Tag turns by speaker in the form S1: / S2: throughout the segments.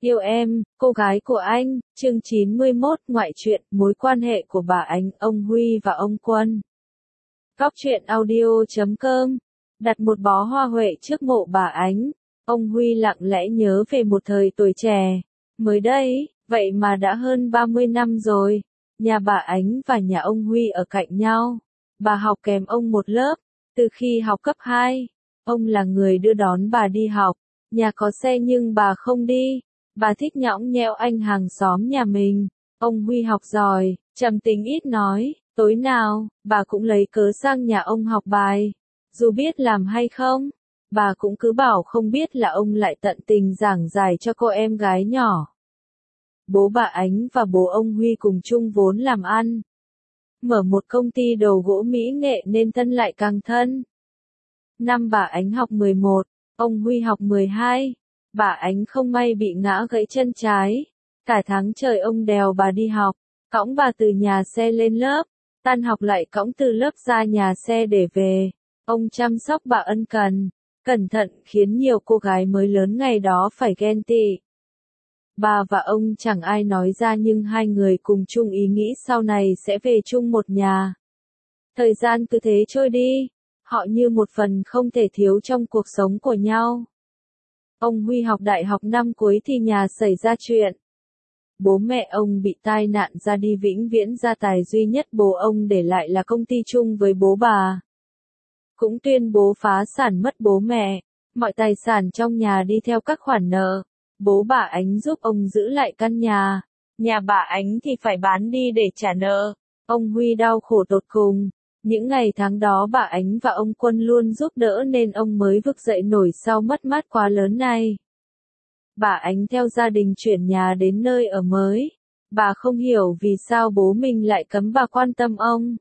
S1: Yêu em, cô gái của anh, chương 91, ngoại truyện, mối quan hệ của bà Ánh, ông Huy và ông Quân. Góc truyện audio.com. Đặt một bó hoa huệ trước mộ bà Ánh, ông Huy lặng lẽ nhớ về một thời tuổi trẻ. Mới đây, vậy mà đã hơn 30 năm rồi, nhà bà Ánh và nhà ông Huy ở cạnh nhau. Bà học kèm ông một lớp, từ khi học cấp 2, ông là người đưa đón bà đi học. Nhà có xe nhưng bà không đi. Bà thích nhõng nhẽo anh hàng xóm nhà mình. Ông Huy học giỏi, trầm tính ít nói, tối nào, bà cũng lấy cớ sang nhà ông học bài. Dù biết làm hay không, bà cũng cứ bảo không biết là ông lại tận tình giảng giải cho cô em gái nhỏ. Bố bà Ánh và bố ông Huy cùng chung vốn làm ăn. Mở một công ty đồ gỗ mỹ nghệ nên thân lại càng thân. Năm bà Ánh học 11, ông Huy học 12. Bà Ánh không may bị ngã gãy chân trái. Cả tháng trời ông đèo bà đi học, cõng bà từ nhà xe lên lớp, tan học lại cõng từ lớp ra nhà xe để về. Ông chăm sóc bà ân cần, cẩn thận khiến nhiều cô gái mới lớn ngày đó phải ghen tị. Bà và ông chẳng ai nói ra nhưng hai người cùng chung ý nghĩ sau này sẽ về chung một nhà. Thời gian cứ thế trôi đi, họ như một phần không thể thiếu trong cuộc sống của nhau. Ông Huy học đại học năm cuối thì nhà xảy ra chuyện. Bố mẹ ông bị tai nạn ra đi vĩnh viễn, gia tài duy nhất bố ông để lại là công ty chung với bố bà. Cũng tuyên bố phá sản mất bố mẹ, mọi tài sản trong nhà đi theo các khoản nợ. Bố bà Ánh giúp ông giữ lại căn nhà. Nhà bà Ánh thì phải bán đi để trả nợ. Ông Huy đau khổ tột cùng. Những ngày tháng đó bà Ánh và ông Quân luôn giúp đỡ nên ông mới vực dậy nổi sau mất mát quá lớn này. Bà Ánh theo gia đình chuyển nhà đến nơi ở mới. Bà không hiểu vì sao bố mình lại cấm bà quan tâm ông.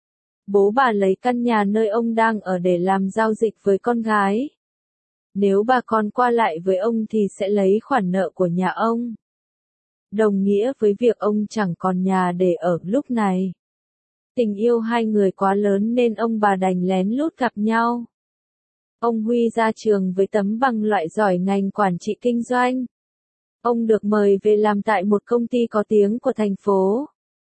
S1: Bố bà lấy căn nhà nơi ông đang ở để làm giao dịch với con gái. Nếu bà con qua lại với ông thì sẽ lấy khoản nợ của nhà ông. Đồng nghĩa với việc ông chẳng còn nhà để ở lúc này. Tình yêu hai người quá lớn nên ông bà đành lén lút gặp nhau. Ông Huy ra trường với tấm bằng loại giỏi ngành quản trị kinh doanh. Ông được mời về làm tại một công ty có tiếng của thành phố.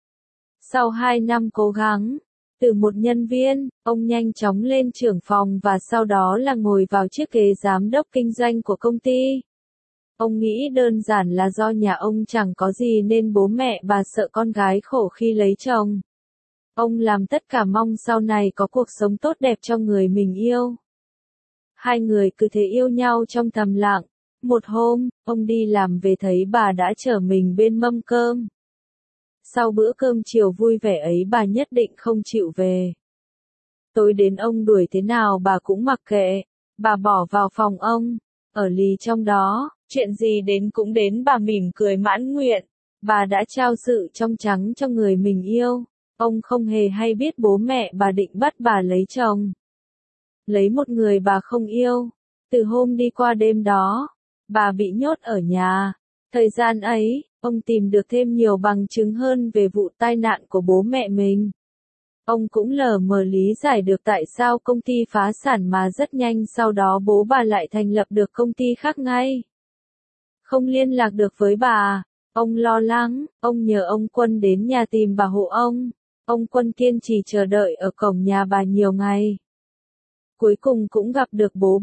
S1: Sau 2 năm cố gắng, từ một nhân viên, ông nhanh chóng lên trưởng phòng và sau đó là ngồi vào chiếc ghế giám đốc kinh doanh của công ty. Ông nghĩ đơn giản là do nhà ông chẳng có gì nên bố mẹ bà sợ con gái khổ khi lấy chồng. Ông làm tất cả mong sau này có cuộc sống tốt đẹp cho người mình yêu. Hai người cứ thế yêu nhau trong thầm lặng. Một hôm, ông đi làm về thấy bà đã chờ mình bên mâm cơm. Sau bữa cơm chiều vui vẻ ấy bà nhất định không chịu về. Tối đến ông đuổi thế nào bà cũng mặc kệ. Bà bỏ vào phòng ông, ở lì trong đó, chuyện gì đến cũng đến bà mỉm cười mãn nguyện. Bà đã trao sự trong trắng cho người mình yêu. Ông không hề hay biết bố mẹ bà định bắt bà lấy chồng. Lấy một người bà không yêu. Từ hôm đi qua đêm đó, bà bị nhốt ở nhà. Thời gian ấy, ông tìm được thêm nhiều bằng chứng hơn về vụ tai nạn của bố mẹ mình. Ông cũng lờ mờ lý giải được tại sao công ty phá sản mà rất nhanh sau đó bố bà lại thành lập được công ty khác ngay. Không liên lạc được với bà, ông lo lắng, ông nhờ ông Quân đến nhà tìm bà hộ ông. Ông Quân kiên trì chờ đợi ở cổng nhà bà nhiều ngày. Cuối cùng cũng gặp được bố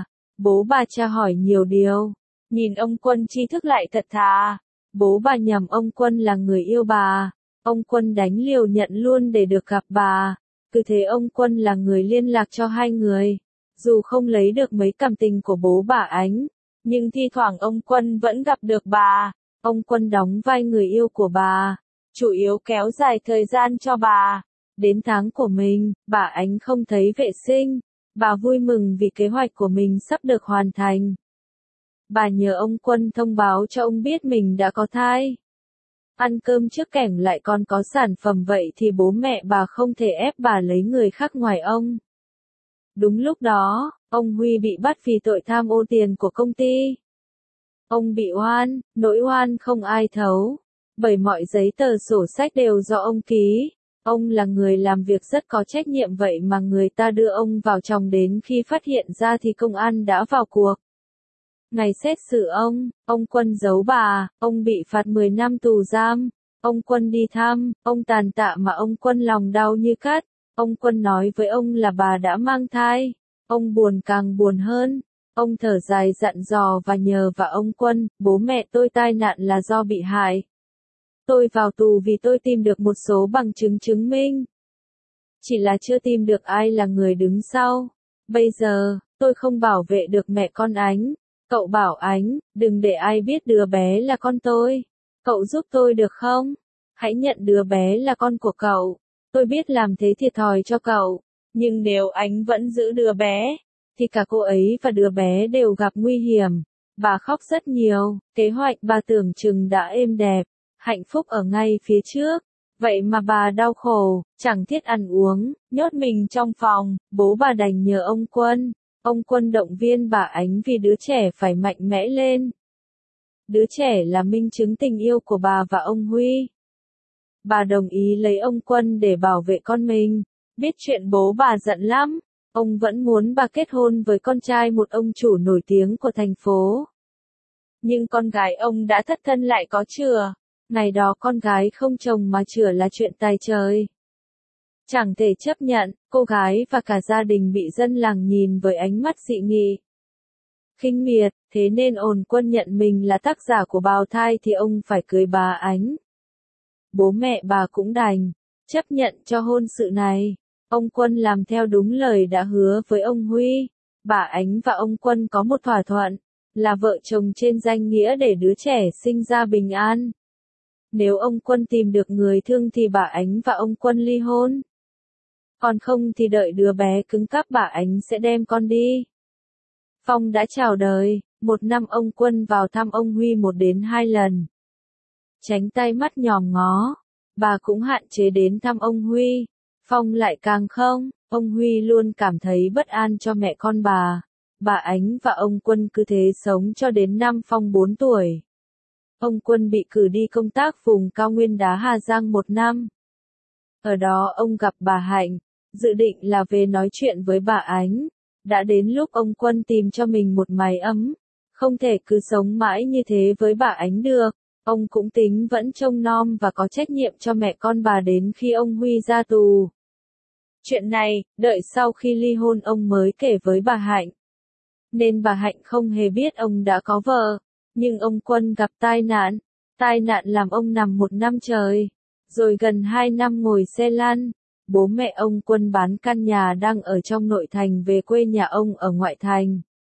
S1: bà tra hỏi nhiều điều. Nhìn ông Quân tri thức lại thật thà. Bố bà nhầm ông Quân là người yêu bà. Ông Quân đánh liều nhận luôn để được gặp bà. Cứ thế ông Quân là người liên lạc cho hai người. Dù không lấy được mấy cảm tình của bố bà Ánh, nhưng thi thoảng ông Quân vẫn gặp được bà. Ông Quân đóng vai người yêu của bà, chủ yếu kéo dài thời gian cho bà. Đến tháng của mình, bà Ánh không thấy vệ sinh. Bà vui mừng vì kế hoạch của mình sắp được hoàn thành. Bà nhờ ông Quân thông báo cho ông biết mình đã có thai. Ăn cơm trước kẻng lại còn có sản phẩm vậy thì bố mẹ bà không thể ép bà lấy người khác ngoài ông. Đúng lúc đó, ông Huy bị bắt vì tội tham ô tiền của công ty. Ông bị oan, nỗi oan không ai thấu. Bởi mọi giấy tờ sổ sách đều do ông ký. Ông là người làm việc rất có trách nhiệm vậy mà người ta đưa ông vào chồng đến khi phát hiện ra thì công an đã vào cuộc. Ngày xét xử ông Quân giấu bà, ông bị phạt 10 năm tù giam. Ông Quân đi thăm, ông tàn tạ mà ông Quân lòng đau như cắt. Ông Quân nói với ông là bà đã mang thai. Ông buồn càng buồn hơn. Ông thở dài dặn dò và nhờ và ông Quân, bố mẹ tôi tai nạn là do bị hại. Tôi vào tù vì tôi tìm được một số bằng chứng chứng minh. Chỉ là chưa tìm được ai là người đứng sau. Bây giờ, tôi không bảo vệ được mẹ con Ánh. Cậu bảo Ánh, đừng để ai biết đứa bé là con tôi. Cậu giúp tôi được không? Hãy nhận đứa bé là con của cậu. Tôi biết làm thế thiệt thòi cho cậu. Nhưng nếu Ánh vẫn giữ đứa bé, thì cả cô ấy và đứa bé đều gặp nguy hiểm. Bà khóc rất nhiều, kế hoạch bà tưởng chừng đã êm đẹp, hạnh phúc ở ngay phía trước. Vậy mà bà đau khổ, chẳng thiết ăn uống, nhốt mình trong phòng, bố bà đành nhờ ông Quân. Ông Quân động viên bà Ánh vì đứa trẻ phải mạnh mẽ lên. Đứa trẻ là minh chứng tình yêu của bà và ông Huy. Bà đồng ý lấy ông Quân để bảo vệ con mình. Biết chuyện bố bà giận lắm. Ông vẫn muốn bà kết hôn với con trai một ông chủ nổi tiếng của thành phố. Nhưng con gái ông đã thất thân lại có chửa. Ngày đó con gái không chồng mà chửa là chuyện tài trời. Chẳng thể chấp nhận, cô gái và cả gia đình bị dân làng nhìn với ánh mắt dị nghị. Khinh miệt, thế nên ồn Quân nhận mình là tác giả của bào thai thì ông phải cưới bà Ánh. Bố mẹ bà cũng đành chấp nhận cho hôn sự này. Ông Quân làm theo đúng lời đã hứa với ông Huy. Bà Ánh và ông Quân có một thỏa thuận, là vợ chồng trên danh nghĩa để đứa trẻ sinh ra bình an. Nếu ông Quân tìm được người thương thì bà Ánh và ông Quân ly hôn. Còn không thì đợi đứa bé cứng cáp bà Ánh sẽ đem con đi. Phong đã chào đời, một năm ông Quân vào thăm ông Huy 1 đến 2 lần. Tránh tay mắt nhòm ngó, bà cũng hạn chế đến thăm ông Huy. Phong lại càng không, ông Huy luôn cảm thấy bất an cho mẹ con bà. Bà Ánh và ông Quân cứ thế sống cho đến năm Phong 4 tuổi. Ông Quân bị cử đi công tác vùng cao nguyên đá Hà Giang 1 năm. Ở đó ông gặp bà Hạnh, dự định là về nói chuyện với bà Ánh. Đã đến lúc ông Quân tìm cho mình một mái ấm. Không thể cứ sống mãi như thế với bà Ánh được. Ông cũng tính vẫn trông nom và có trách nhiệm cho mẹ con bà đến khi ông Huy ra tù. Chuyện này, đợi sau khi ly hôn ông mới kể với bà Hạnh. Nên bà Hạnh không hề biết ông đã có vợ. Nhưng ông Quân gặp tai nạn. Tai nạn làm ông nằm 1 năm trời. Rồi gần 2 năm ngồi xe lăn. Bố mẹ ông Quân bán căn nhà đang ở trong nội thành về quê nhà ông ở ngoại thành.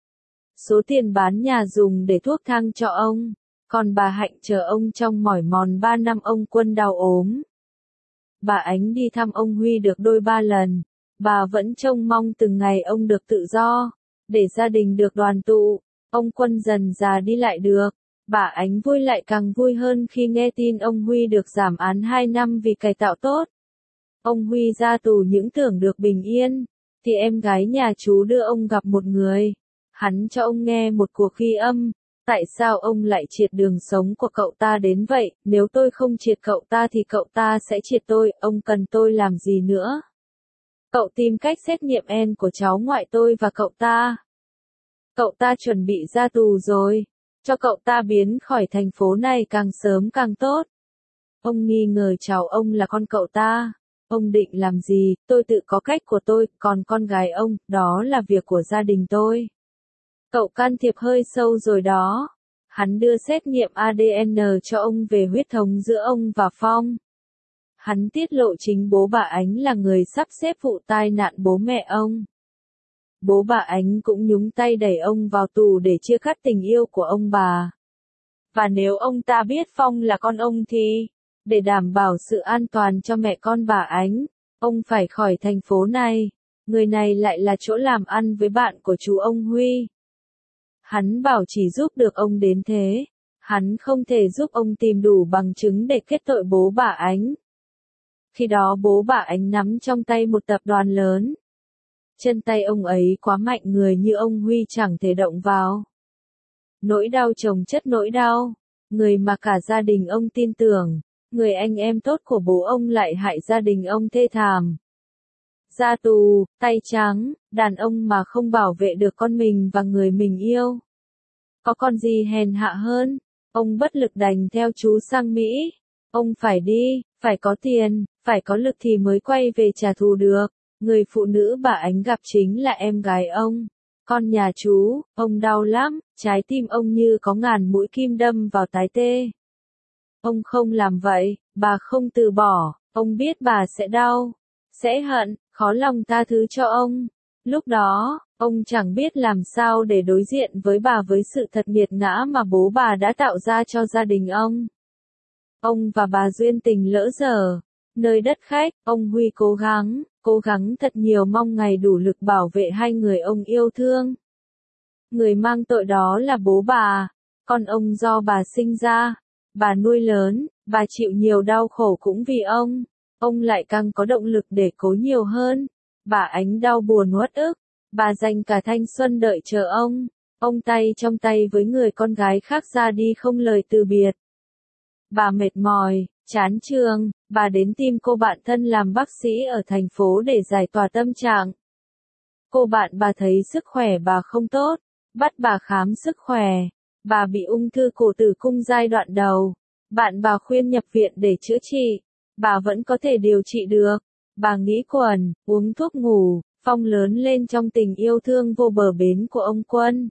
S1: Số tiền bán nhà dùng để thuốc thang cho ông. Còn bà Hạnh chờ ông trong mỏi mòn 3 năm ông Quân đau ốm. Bà Ánh đi thăm ông Huy được đôi 3 lần. Bà vẫn trông mong từng ngày ông được tự do, để gia đình được đoàn tụ. Ông Quân dần già đi lại được. Bà Ánh vui lại càng vui hơn khi nghe tin ông Huy được giảm án 2 năm vì cải tạo tốt. Ông Huy ra tù những tưởng được bình yên, thì em gái nhà chú đưa ông gặp một người. Hắn cho ông nghe một cuộc ghi âm. Tại sao ông lại triệt đường sống của cậu ta đến vậy? Nếu tôi không triệt cậu ta thì cậu ta sẽ triệt tôi, ông cần tôi làm gì nữa? Cậu tìm cách xét nghiệm gen của cháu ngoại tôi và cậu ta. Cậu ta chuẩn bị ra tù rồi. Cho cậu ta biến khỏi thành phố này càng sớm càng tốt. Ông nghi ngờ cháu ông là con cậu ta. Ông định làm gì? Tôi tự có cách của tôi, còn con gái ông, đó là việc của gia đình tôi. Cậu can thiệp hơi sâu rồi đó. Hắn đưa xét nghiệm ADN cho ông về huyết thống giữa ông và Phong. Hắn tiết lộ chính bố bà Ánh là người sắp xếp vụ tai nạn bố mẹ ông. Bố bà Ánh cũng nhúng tay đẩy ông vào tù để chia cắt tình yêu của ông bà. Và nếu ông ta biết Phong là con ông thì, để đảm bảo sự an toàn cho mẹ con bà Ánh, ông phải khỏi thành phố này. Người này lại là chỗ làm ăn với bạn của chú ông Huy. Hắn bảo chỉ giúp được ông đến thế. Hắn không thể giúp ông tìm đủ bằng chứng để kết tội bố bà Ánh. Khi đó bố bà Ánh nắm trong tay một tập đoàn lớn. Chân tay ông ấy quá mạnh, người như ông Huy chẳng thể động vào. Nỗi đau chồng chất nỗi đau. Người mà cả gia đình ông tin tưởng. Người anh em tốt của bố ông lại hại gia đình ông thê thảm. Ra tù, tay trắng, đàn ông mà không bảo vệ được con mình và người mình yêu. Có con gì hèn hạ hơn? Ông bất lực đành theo chú sang Mỹ. Ông phải đi, phải có tiền, phải có lực thì mới quay về trả thù được. Người phụ nữ bà Ánh gặp chính là em gái ông. Con nhà chú, ông đau lắm, trái tim ông như có ngàn mũi kim đâm vào tái tê. Ông không làm vậy, bà không từ bỏ, ông biết bà sẽ đau, sẽ hận, khó lòng tha thứ cho ông. Lúc đó, ông chẳng biết làm sao để đối diện với bà với sự thật nghiệt ngã mà bố bà đã tạo ra cho gia đình ông. Ông và bà duyên tình lỡ dở. Nơi đất khách, ông Huy cố gắng thật nhiều mong ngày đủ lực bảo vệ hai người ông yêu thương. Người mang tội đó là bố bà, con ông do bà sinh ra, bà nuôi lớn, bà chịu nhiều đau khổ cũng vì ông lại càng có động lực để cố nhiều hơn. Bà Ánh đau buồn uất ức, bà dành cả thanh xuân đợi chờ ông tay trong tay với người con gái khác ra đi không lời từ biệt. Bà mệt mỏi, chán trường, bà đến tìm cô bạn thân làm bác sĩ ở thành phố để giải tỏa tâm trạng. Cô bạn bà thấy sức khỏe bà không tốt, bắt bà khám sức khỏe. Bà bị ung thư cổ tử cung giai đoạn đầu. Bạn bà khuyên nhập viện để chữa trị. Bà vẫn có thể điều trị được. Bà nghĩ quẩn, uống thuốc ngủ, Phong lớn lên trong tình yêu thương vô bờ bến của ông Quân.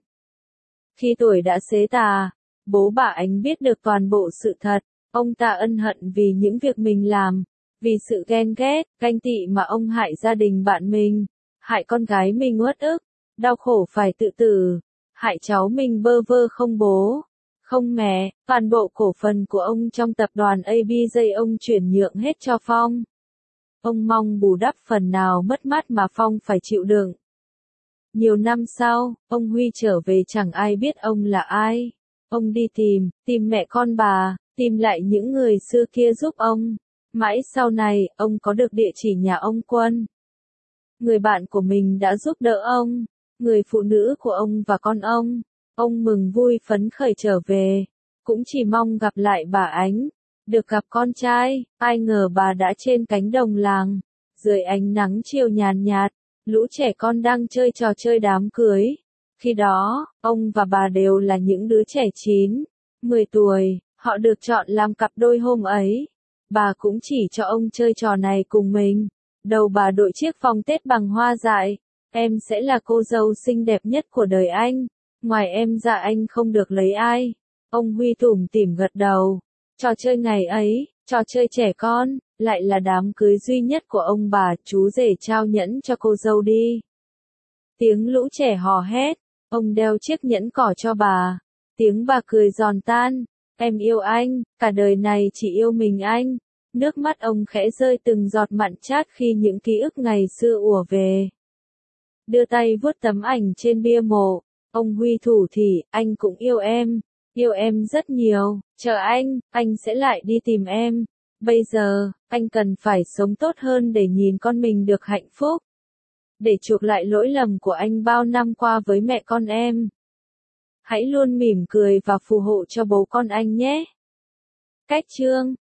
S1: Khi tuổi đã xế tà, bố bà Ánh biết được toàn bộ sự thật. Ông ta ân hận vì những việc mình làm, vì sự ghen ghét, ganh tị mà ông hại gia đình bạn mình, hại con gái mình uất ức, đau khổ phải tự tử, hại cháu mình bơ vơ không bố, không mẹ, toàn bộ cổ phần của ông trong tập đoàn ABJ ông chuyển nhượng hết cho Phong. Ông mong bù đắp phần nào mất mát mà Phong phải chịu đựng. Nhiều năm sau, ông Huy trở về chẳng ai biết ông là ai. Ông đi tìm mẹ con bà, tìm lại những người xưa kia giúp ông. Mãi sau này, ông có được địa chỉ nhà ông Quân. Người bạn của mình đã giúp đỡ ông, người phụ nữ của ông và con ông mừng vui phấn khởi trở về, cũng chỉ mong gặp lại bà Ánh, được gặp con trai, ai ngờ bà đã trên cánh đồng làng, dưới ánh nắng chiều nhàn nhạt, lũ trẻ con đang chơi trò chơi đám cưới. Khi đó, ông và bà đều là những đứa trẻ 9, 10 tuổi, họ được chọn làm cặp đôi hôm ấy. Bà cũng chỉ cho ông chơi trò này cùng mình. Đầu bà đội chiếc vòng Tết bằng hoa dại. Em sẽ là cô dâu xinh đẹp nhất của đời anh. Ngoài em ra anh không được lấy ai. Ông Huy tủm tỉm gật đầu. Trò chơi ngày ấy, trò chơi trẻ con, lại là đám cưới duy nhất của ông bà. Chú rể trao nhẫn cho cô dâu đi. Tiếng lũ trẻ hò hét. Ông đeo chiếc nhẫn cỏ cho bà. Tiếng bà cười giòn tan. Em yêu anh, cả đời này chỉ yêu mình anh. Nước mắt ông khẽ rơi từng giọt mặn chát khi những ký ức ngày xưa ùa về. Đưa tay vuốt tấm ảnh trên bia mộ. Ông Huy thủ thỉ, anh cũng yêu em rất nhiều. Chờ anh sẽ lại đi tìm em. Bây giờ, anh cần phải sống tốt hơn để nhìn con mình được hạnh phúc. Để chuộc lại lỗi lầm của anh bao năm qua với mẹ con em. Hãy luôn mỉm cười và phù hộ cho bố con anh nhé. Cách chương